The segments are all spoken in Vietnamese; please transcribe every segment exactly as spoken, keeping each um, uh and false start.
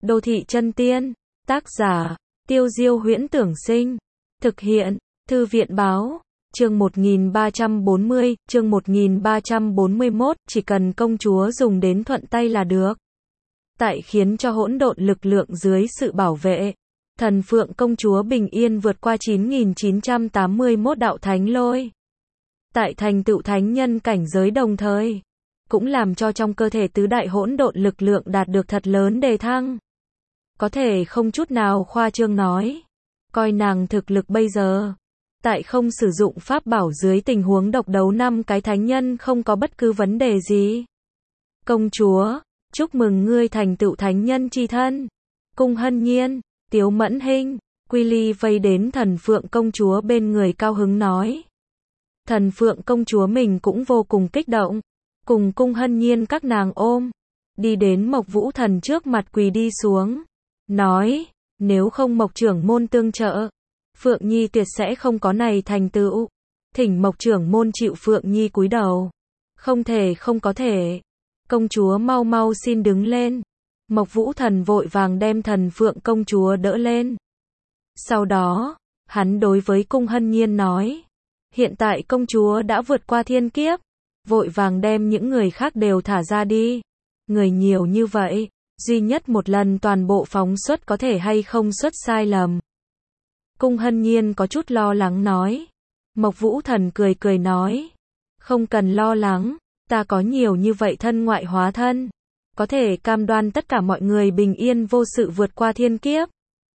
Đô thị chân tiên, tác giả, Tiêu Diêu Huyễn Tưởng Sinh, thực hiện, Thư viện Báo, chương một nghìn ba trăm bốn mươi, chương một nghìn ba trăm bốn mươi mốt, chỉ cần công chúa dùng đến thuận tay là được. Tại khiến cho hỗn độn lực lượng dưới sự bảo vệ, thần phượng công chúa bình yên vượt qua chín nghìn chín trăm tám mươi mốt đạo thánh lôi. Tại thành tựu thánh nhân cảnh giới đồng thời, cũng làm cho trong cơ thể tứ đại hỗn độn lực lượng đạt được thật lớn đề thăng. Có thể không chút nào khoa trương nói, coi nàng thực lực bây giờ, tại không sử dụng pháp bảo dưới tình huống độc đấu năm cái thánh nhân không có bất cứ vấn đề gì. Công chúa, chúc mừng ngươi thành tựu thánh nhân chi thân. Cung Hân Nhiên, Tiếu Mẫn Hinh, Quy Ly vây đến thần phượng công chúa bên người cao hứng nói. Thần phượng công chúa mình cũng vô cùng kích động, cùng Cung Hân Nhiên các nàng ôm, đi đến Mộc Vũ Thần trước mặt quỳ đi xuống, nói, nếu không Mộc trưởng môn tương trợ, Phượng Nhi tuyệt sẽ không có này thành tựu. Thỉnh Mộc trưởng môn chịu Phượng Nhi cúi đầu. Không thể không có thể. Công chúa mau mau xin đứng lên. Mộc Vũ Thần vội vàng đem thần phượng công chúa đỡ lên. Sau đó, hắn đối với Cung Hân Nhiên nói, hiện tại công chúa đã vượt qua thiên kiếp, vội vàng đem những người khác đều thả ra đi. Người nhiều như vậy, duy nhất một lần toàn bộ phóng xuất có thể hay không xuất sai lầm. Cung Hân Nhiên có chút lo lắng nói. Mộc Vũ Thần cười cười nói, không cần lo lắng, ta có nhiều như vậy thân ngoại hóa thân, có thể cam đoan tất cả mọi người bình yên vô sự vượt qua thiên kiếp.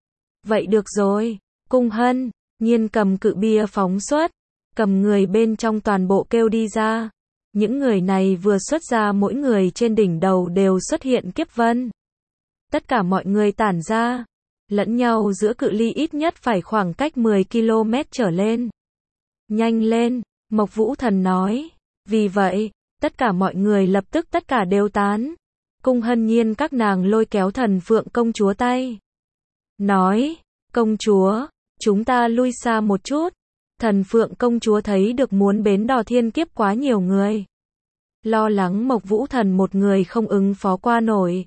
Vậy được rồi. Cung Hân Nhiên cầm cự bia phóng xuất, cầm người bên trong toàn bộ kêu đi ra. Những người này vừa xuất ra, mỗi người trên đỉnh đầu đều xuất hiện kiếp vân. Tất cả mọi người tản ra, lẫn nhau giữa cự ly ít nhất phải khoảng cách mười ki lô mét trở lên. Nhanh lên, Mộc Vũ Thần nói. Vì vậy, tất cả mọi người lập tức tất cả đều tán. Cung Hân Nhiên các nàng lôi kéo thần phượng công chúa tay. Nói, công chúa, chúng ta lui xa một chút. Thần phượng công chúa thấy được muốn bến đò thiên kiếp quá nhiều người. Lo lắng Mộc Vũ Thần một người không ứng phó qua nổi.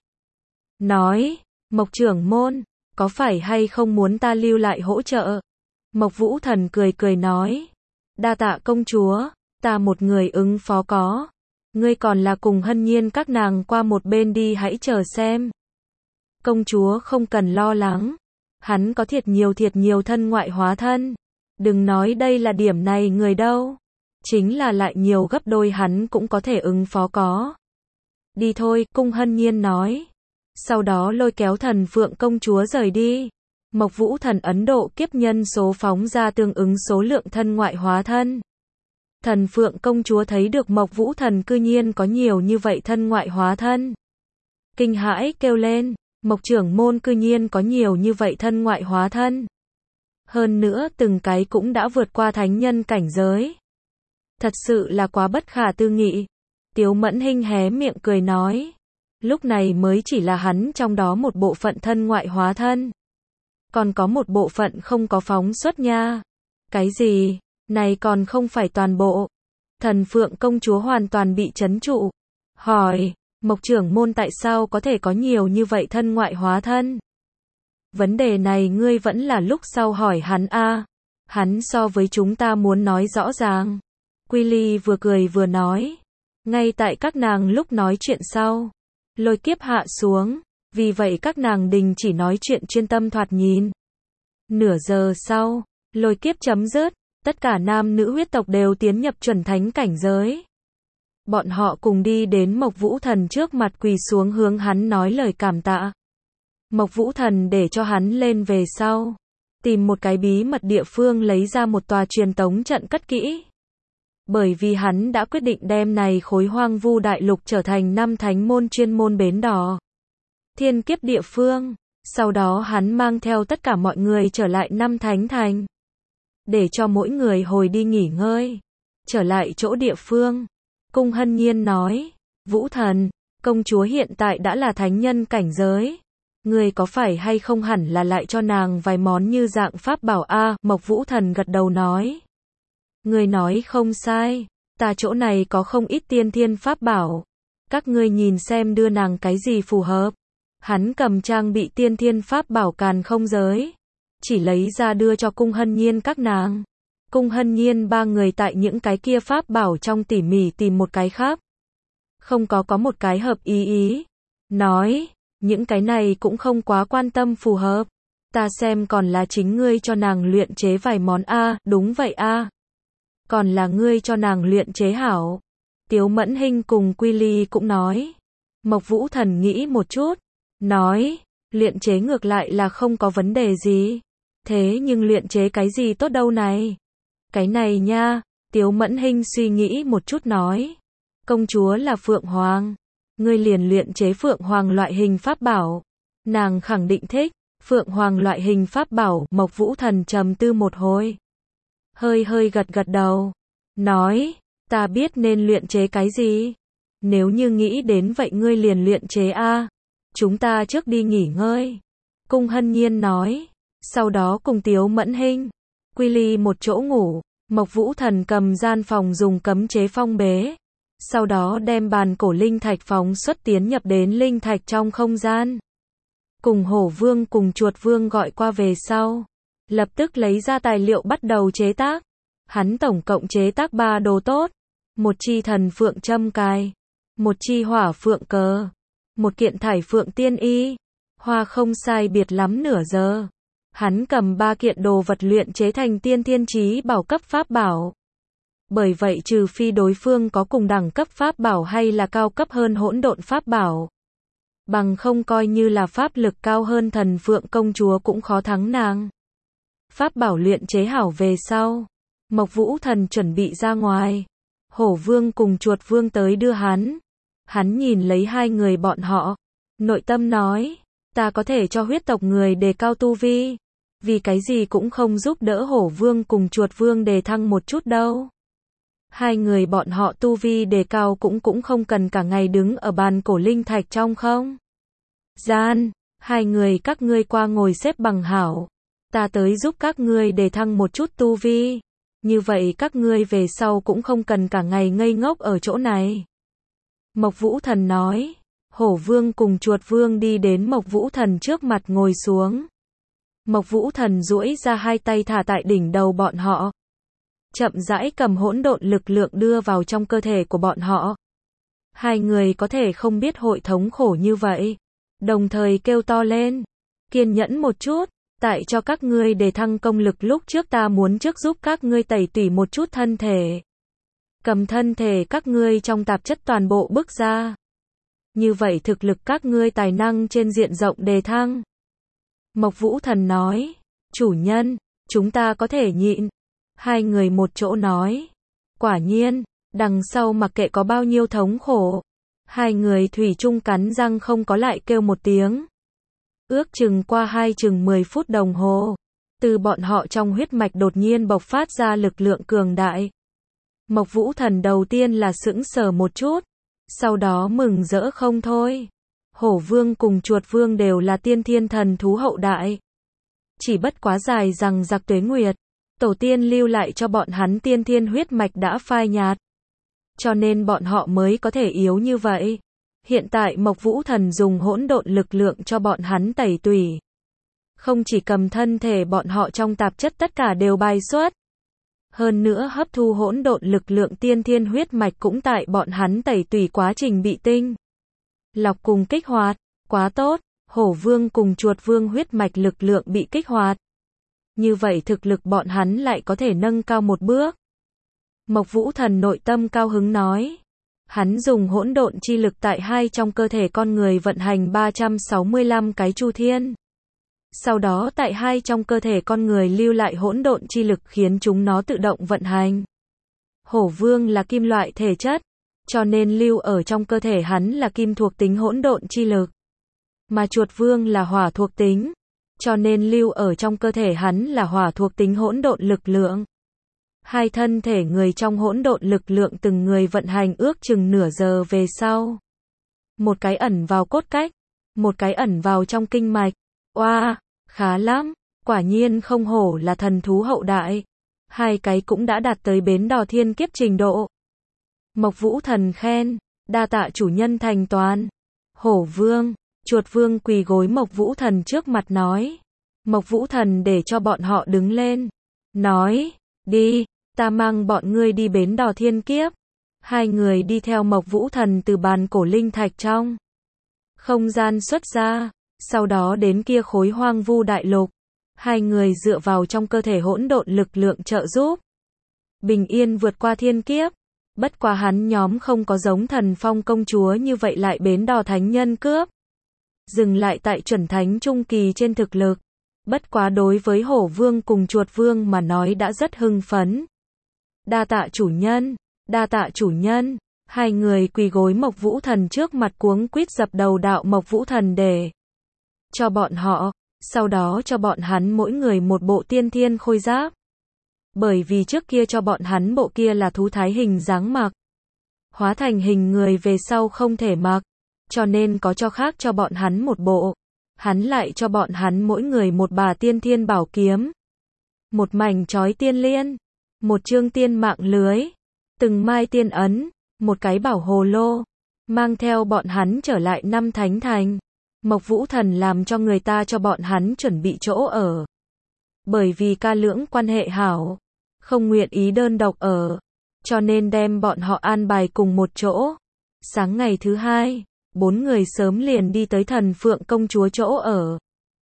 Nói, Mộc trưởng môn, có phải hay không muốn ta lưu lại hỗ trợ? Mộc Vũ Thần cười cười nói, đa tạ công chúa, ta một người ứng phó có. Ngươi còn là cùng Hân Nhiên các nàng qua một bên đi, hãy chờ xem. Công chúa không cần lo lắng, hắn có thiệt nhiều thiệt nhiều thân ngoại hóa thân. Đừng nói đây là điểm này người đâu, chính là lại nhiều gấp đôi hắn cũng có thể ứng phó có. Đi thôi, Cung Hân Nhiên nói. Sau đó lôi kéo thần phượng công chúa rời đi. Mộc Vũ Thần Ấn Độ kiếp nhân số phóng ra tương ứng số lượng thân ngoại hóa thân. Thần phượng công chúa thấy được Mộc Vũ Thần cư nhiên có nhiều như vậy thân ngoại hóa thân. Kinh hãi kêu lên, Mộc trưởng môn cư nhiên có nhiều như vậy thân ngoại hóa thân. Hơn nữa từng cái cũng đã vượt qua thánh nhân cảnh giới. Thật sự là quá bất khả tư nghị. Tiếu Mẫn Hinh hé miệng cười nói. Lúc này mới chỉ là hắn trong đó một bộ phận thân ngoại hóa thân. Còn có một bộ phận không có phóng xuất nha. Cái gì? Này còn không phải toàn bộ. Thần phượng công chúa hoàn toàn bị trấn trụ. Hỏi, Mộc trưởng môn tại sao có thể có nhiều như vậy thân ngoại hóa thân? Vấn đề này ngươi vẫn là lúc sau hỏi hắn a. Hắn so với chúng ta muốn nói rõ ràng. Quy Ly vừa cười vừa nói. Ngay tại các nàng lúc nói chuyện sau, lôi kiếp hạ xuống, vì vậy các nàng đình chỉ nói chuyện chuyên tâm thoạt nhìn. Nửa giờ sau, lôi kiếp chấm dứt, tất cả nam nữ huyết tộc đều tiến nhập chuẩn thánh cảnh giới. Bọn họ cùng đi đến Mộc Vũ Thần trước mặt quỳ xuống hướng hắn nói lời cảm tạ. Mộc Vũ Thần để cho hắn lên về sau, tìm một cái bí mật địa phương lấy ra một tòa truyền tống trận cất kỹ. Bởi vì hắn đã quyết định đem này khối hoang vu đại lục trở thành năm thánh môn chuyên môn bến đò thiên kiếp địa phương. Sau đó hắn mang theo tất cả mọi người trở lại năm thánh thành, để cho mỗi người hồi đi nghỉ ngơi. Trở lại chỗ địa phương, Cung Hân Nhiên nói, Vũ Thần, công chúa hiện tại đã là thánh nhân cảnh giới. Người có phải hay không hẳn là lại cho nàng vài món như dạng pháp bảo a? Mộc Vũ Thần gật đầu nói. Người nói không sai, ta chỗ này có không ít tiên thiên pháp bảo. Các ngươi nhìn xem đưa nàng cái gì phù hợp. Hắn cầm trang bị tiên thiên pháp bảo càn không giới, chỉ lấy ra đưa cho Cung Hân Nhiên các nàng. Cung Hân Nhiên ba người tại những cái kia pháp bảo trong tỉ mỉ tìm một cái khác. Không có có một cái hợp ý ý. Nói, những cái này cũng không quá quan tâm phù hợp. Ta xem còn là chính ngươi cho nàng luyện chế vài món a, đúng vậy a. Còn là ngươi cho nàng luyện chế hảo. Tiếu Mẫn Hinh cùng Quy Ly cũng nói. Mộc Vũ Thần nghĩ một chút, nói, luyện chế ngược lại là không có vấn đề gì. Thế nhưng luyện chế cái gì tốt đâu này? Cái này nha, Tiếu Mẫn Hinh suy nghĩ một chút nói. Công chúa là Phượng Hoàng. Ngươi liền luyện chế Phượng Hoàng loại hình pháp bảo. Nàng khẳng định thích. Phượng Hoàng loại hình pháp bảo, Mộc Vũ Thần trầm tư một hồi. Hơi hơi gật gật đầu. Nói, ta biết nên luyện chế cái gì. Nếu như nghĩ đến vậy ngươi liền luyện chế a. Chúng ta trước đi nghỉ ngơi. Cung Hân Nhiên nói. Sau đó cùng Tiếu Mẫn Hinh, Quy Ly một chỗ ngủ. Mộc Vũ Thần cầm gian phòng dùng cấm chế phong bế. Sau đó đem bàn cổ linh thạch phóng xuất tiến nhập đến linh thạch trong không gian. Cùng Hổ Vương cùng Chuột Vương gọi qua về sau. Lập tức lấy ra tài liệu bắt đầu chế tác. Hắn tổng cộng chế tác ba đồ tốt. Một chi thần phượng châm cài. Một chi hỏa phượng cờ. Một kiện thải phượng tiên y. Hoa không sai biệt lắm nửa giờ. Hắn cầm ba kiện đồ vật luyện chế thành tiên thiên chí bảo cấp pháp bảo. Bởi vậy trừ phi đối phương có cùng đẳng cấp pháp bảo hay là cao cấp hơn hỗn độn pháp bảo. Bằng không coi như là pháp lực cao hơn thần phượng công chúa cũng khó thắng nàng. Pháp bảo luyện chế hảo về sau. Mộc Vũ Thần chuẩn bị ra ngoài. Hổ Vương cùng Chuột Vương tới đưa hắn. Hắn nhìn lấy hai người bọn họ. Nội tâm nói. Ta có thể cho huyết tộc người đề cao tu vi. Vì cái gì cũng không giúp đỡ Hổ Vương cùng Chuột Vương đề thăng một chút đâu. Hai người bọn họ tu vi đề cao cũng cũng không cần cả ngày đứng ở bàn cổ linh thạch trong không. Gian, hai người các ngươi qua ngồi xếp bằng hảo. Ta tới giúp các ngươi đề thăng một chút tu vi. Như vậy các ngươi về sau cũng không cần cả ngày ngây ngốc ở chỗ này. Mộc Vũ Thần nói. Hổ Vương cùng Chuột Vương đi đến Mộc Vũ Thần trước mặt ngồi xuống. Mộc Vũ Thần duỗi ra hai tay thả tại đỉnh đầu bọn họ. Chậm rãi cầm hỗn độn lực lượng đưa vào trong cơ thể của bọn họ. Hai người có thể không biết hội thống khổ như vậy. Đồng thời kêu to lên. Kiên nhẫn một chút. Tại cho các ngươi đề thăng công lực lúc trước ta muốn trước giúp các ngươi tẩy tủy một chút thân thể. Cầm thân thể các ngươi trong tạp chất toàn bộ bước ra. Như vậy thực lực các ngươi tài năng trên diện rộng đề thăng. Mộc Vũ Thần nói. Chủ nhân, chúng ta có thể nhịn. Hai người một chỗ nói. Quả nhiên, đằng sau mặc kệ có bao nhiêu thống khổ. Hai người thủy chung cắn răng không có lại kêu một tiếng. Ước chừng qua hai chừng mười phút đồng hồ. Từ bọn họ trong huyết mạch đột nhiên bộc phát ra lực lượng cường đại. Mộc Vũ Thần đầu tiên là sững sờ một chút. Sau đó mừng rỡ không thôi. Hổ Vương cùng Chuột Vương đều là tiên thiên thần thú hậu đại. Chỉ bất quá dài rằng giặc tuế nguyệt. Tổ tiên lưu lại cho bọn hắn tiên thiên huyết mạch đã phai nhạt. Cho nên bọn họ mới có thể yếu như vậy. Hiện tại Mộc Vũ Thần dùng hỗn độn lực lượng cho bọn hắn tẩy tủy. Không chỉ cầm thân thể bọn họ trong tạp chất tất cả đều bài xuất. Hơn nữa hấp thu hỗn độn lực lượng tiên thiên huyết mạch cũng tại bọn hắn tẩy tủy quá trình bị tinh lọc cùng kích hoạt. Quá tốt, Hổ Vương cùng Chuột Vương huyết mạch lực lượng bị kích hoạt. Như vậy thực lực bọn hắn lại có thể nâng cao một bước. Mộc Vũ Thần nội tâm cao hứng nói. Hắn dùng hỗn độn chi lực tại hai trong cơ thể con người vận hành ba trăm sáu mươi lăm cái chu thiên. Sau đó tại hai trong cơ thể con người lưu lại hỗn độn chi lực khiến chúng nó tự động vận hành. Hổ Vương là kim loại thể chất, cho nên lưu ở trong cơ thể hắn là kim thuộc tính hỗn độn chi lực. Mà Chuột Vương là hỏa thuộc tính, cho nên lưu ở trong cơ thể hắn là hỏa thuộc tính hỗn độn lực lượng. Hai thân thể người trong hỗn độn lực lượng từng người vận hành ước chừng nửa giờ về sau. Một cái ẩn vào cốt cách, một cái ẩn vào trong kinh mạch. Oa, wow, khá lắm, quả nhiên không hổ là thần thú hậu đại. Hai cái cũng đã đạt tới bến đò thiên kiếp trình độ. Mộc Vũ Thần khen, đa tạ chủ nhân thành toàn. Hổ Vương, Chuột vương quỳ gối Mộc Vũ Thần trước mặt nói. Mộc Vũ Thần để cho bọn họ đứng lên. Nói, đi, ta mang bọn ngươi đi bến đò thiên kiếp. Hai người đi theo Mộc Vũ Thần từ bàn cổ linh thạch trong không gian xuất ra, sau đó đến kia khối hoang vu đại lục. Hai người dựa vào trong cơ thể hỗn độn lực lượng trợ giúp, bình yên vượt qua thiên kiếp. Bất quá hắn nhóm không có giống Thần Phong công chúa như vậy lại bến đò thánh nhân cướp. Dừng lại tại chuẩn thánh trung kỳ trên thực lực. Bất quá đối với hổ vương cùng chuột vương mà nói đã rất hưng phấn. Đa tạ chủ nhân, đa tạ chủ nhân. Hai người quỳ gối Mộc Vũ Thần trước mặt cuống quýt dập đầu đạo Mộc Vũ Thần để cho bọn họ, sau đó cho bọn hắn mỗi người một bộ tiên thiên khôi giáp. Bởi vì trước kia cho bọn hắn bộ kia là thú thái hình dáng mặc, hóa thành hình người về sau không thể mặc, cho nên có cho khác cho bọn hắn một bộ. Hắn lại cho bọn hắn mỗi người một bà tiên thiên bảo kiếm, một mảnh chói tiên liên, một chương tiên mạng lưới, từng mai tiên ấn, một cái bảo hồ lô, mang theo bọn hắn trở lại năm thánh thành. Mộc Vũ Thần làm cho người ta cho bọn hắn chuẩn bị chỗ ở. Bởi vì ca lưỡng quan hệ hảo, không nguyện ý đơn độc ở, cho nên đem bọn họ an bài cùng một chỗ. Sáng ngày thứ hai, bốn người sớm liền đi tới Thần Phượng công chúa chỗ ở.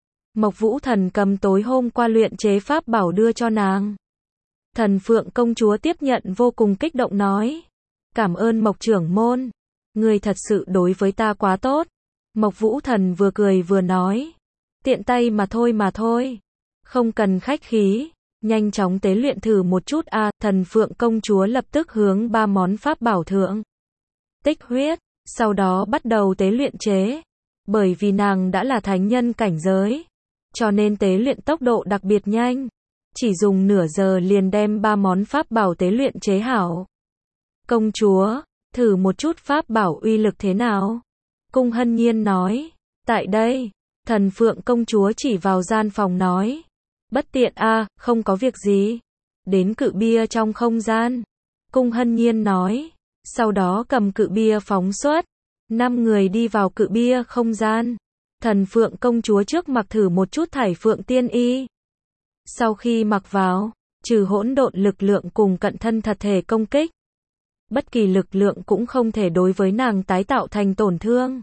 Mộc Vũ Thần cầm tối hôm qua luyện chế pháp bảo đưa cho nàng. Thần Phượng công chúa tiếp nhận vô cùng kích động nói. Cảm ơn Mộc trưởng môn, người thật sự đối với ta quá tốt. Mộc Vũ Thần vừa cười vừa nói. Tiện tay mà thôi mà thôi. Không cần khách khí. Nhanh chóng tế luyện thử một chút a. À, Thần Phượng công chúa lập tức hướng ba món pháp bảo thượng tích huyết, sau đó bắt đầu tế luyện chế. Bởi vì nàng đã là thánh nhân cảnh giới, cho nên tế luyện tốc độ đặc biệt nhanh. Chỉ dùng nửa giờ liền đem ba món pháp bảo tế luyện chế hảo. Công chúa, thử một chút pháp bảo uy lực thế nào? Cung Hân Nhiên nói. Tại đây, Thần Phượng công chúa chỉ vào gian phòng nói. Bất tiện a, à, không có việc gì. Đến cự bia trong không gian. Cung Hân Nhiên nói. Sau đó cầm cự bia phóng xuất. Năm người đi vào cự bia không gian. Thần Phượng công chúa trước mặc thử một chút thải phượng tiên y. Sau khi mặc vào, trừ hỗn độn lực lượng cùng cận thân thật thể công kích, bất kỳ lực lượng cũng không thể đối với nàng tái tạo thành tổn thương.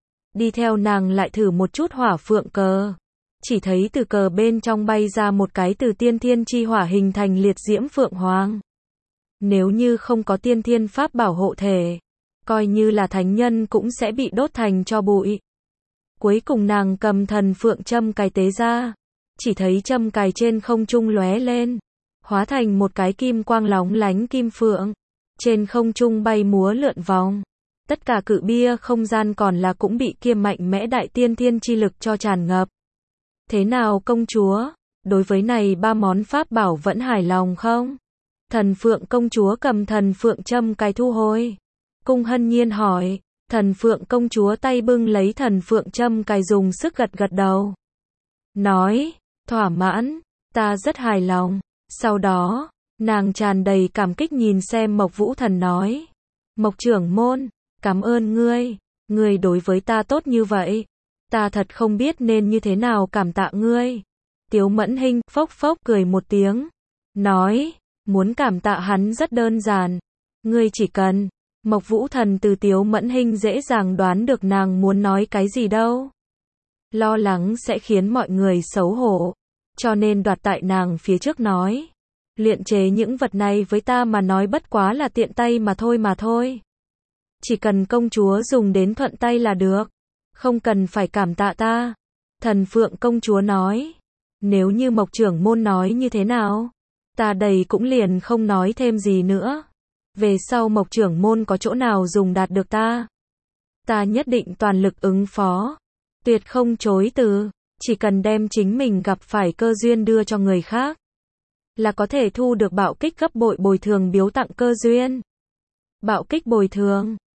Đi theo nàng lại thử một chút hỏa phượng cờ. Chỉ thấy từ cờ bên trong bay ra một cái từ tiên thiên chi hỏa hình thành liệt diễm phượng hoàng. Nếu như không có tiên thiên pháp bảo hộ thể, coi như là thánh nhân cũng sẽ bị đốt thành tro bụi. Cuối cùng nàng cầm thần phượng châm cài tế ra. Chỉ thấy châm cài trên không trung lóe lên, hóa thành một cái kim quang lóng lánh kim phượng. Trên không trung bay múa lượn vòng. Tất cả cự bia không gian còn là cũng bị kia mạnh mẽ đại tiên thiên chi lực cho tràn ngập. Thế nào công chúa? Đối với này ba món pháp bảo vẫn hài lòng không? Thần Phượng công chúa cầm thần phượng châm cài thu hồi. Cung Hân Nhiên hỏi. Thần Phượng công chúa tay bưng lấy thần phượng châm cài dùng sức gật gật đầu. Nói, thỏa mãn, ta rất hài lòng. Sau đó, nàng tràn đầy cảm kích nhìn xem Mộc Vũ Thần nói. Mộc trưởng môn, cảm ơn ngươi, ngươi đối với ta tốt như vậy. Ta thật không biết nên như thế nào cảm tạ ngươi. Tiếu Mẫn Hinh phốc phốc cười một tiếng. Nói, muốn cảm tạ hắn rất đơn giản. Ngươi chỉ cần. Mộc Vũ Thần từ Tiếu Mẫn Hinh dễ dàng đoán được nàng muốn nói cái gì đâu. Lo lắng sẽ khiến mọi người xấu hổ. Cho nên đoạt tại nàng phía trước nói. Luyện chế những vật này với ta mà nói bất quá là tiện tay mà thôi mà thôi. Chỉ cần công chúa dùng đến thuận tay là được. Không cần phải cảm tạ ta. Thần Phượng công chúa nói. Nếu như Mộc trưởng môn nói như thế nào, ta đầy cũng liền không nói thêm gì nữa. Về sau Mộc trưởng môn có chỗ nào dùng đạt được ta, ta nhất định toàn lực ứng phó. Tuyệt không chối từ. Chỉ cần đem chính mình gặp phải cơ duyên đưa cho người khác, là có thể thu được bạo kích gấp bội bồi thường biếu tặng cơ duyên. Bạo kích bồi thường.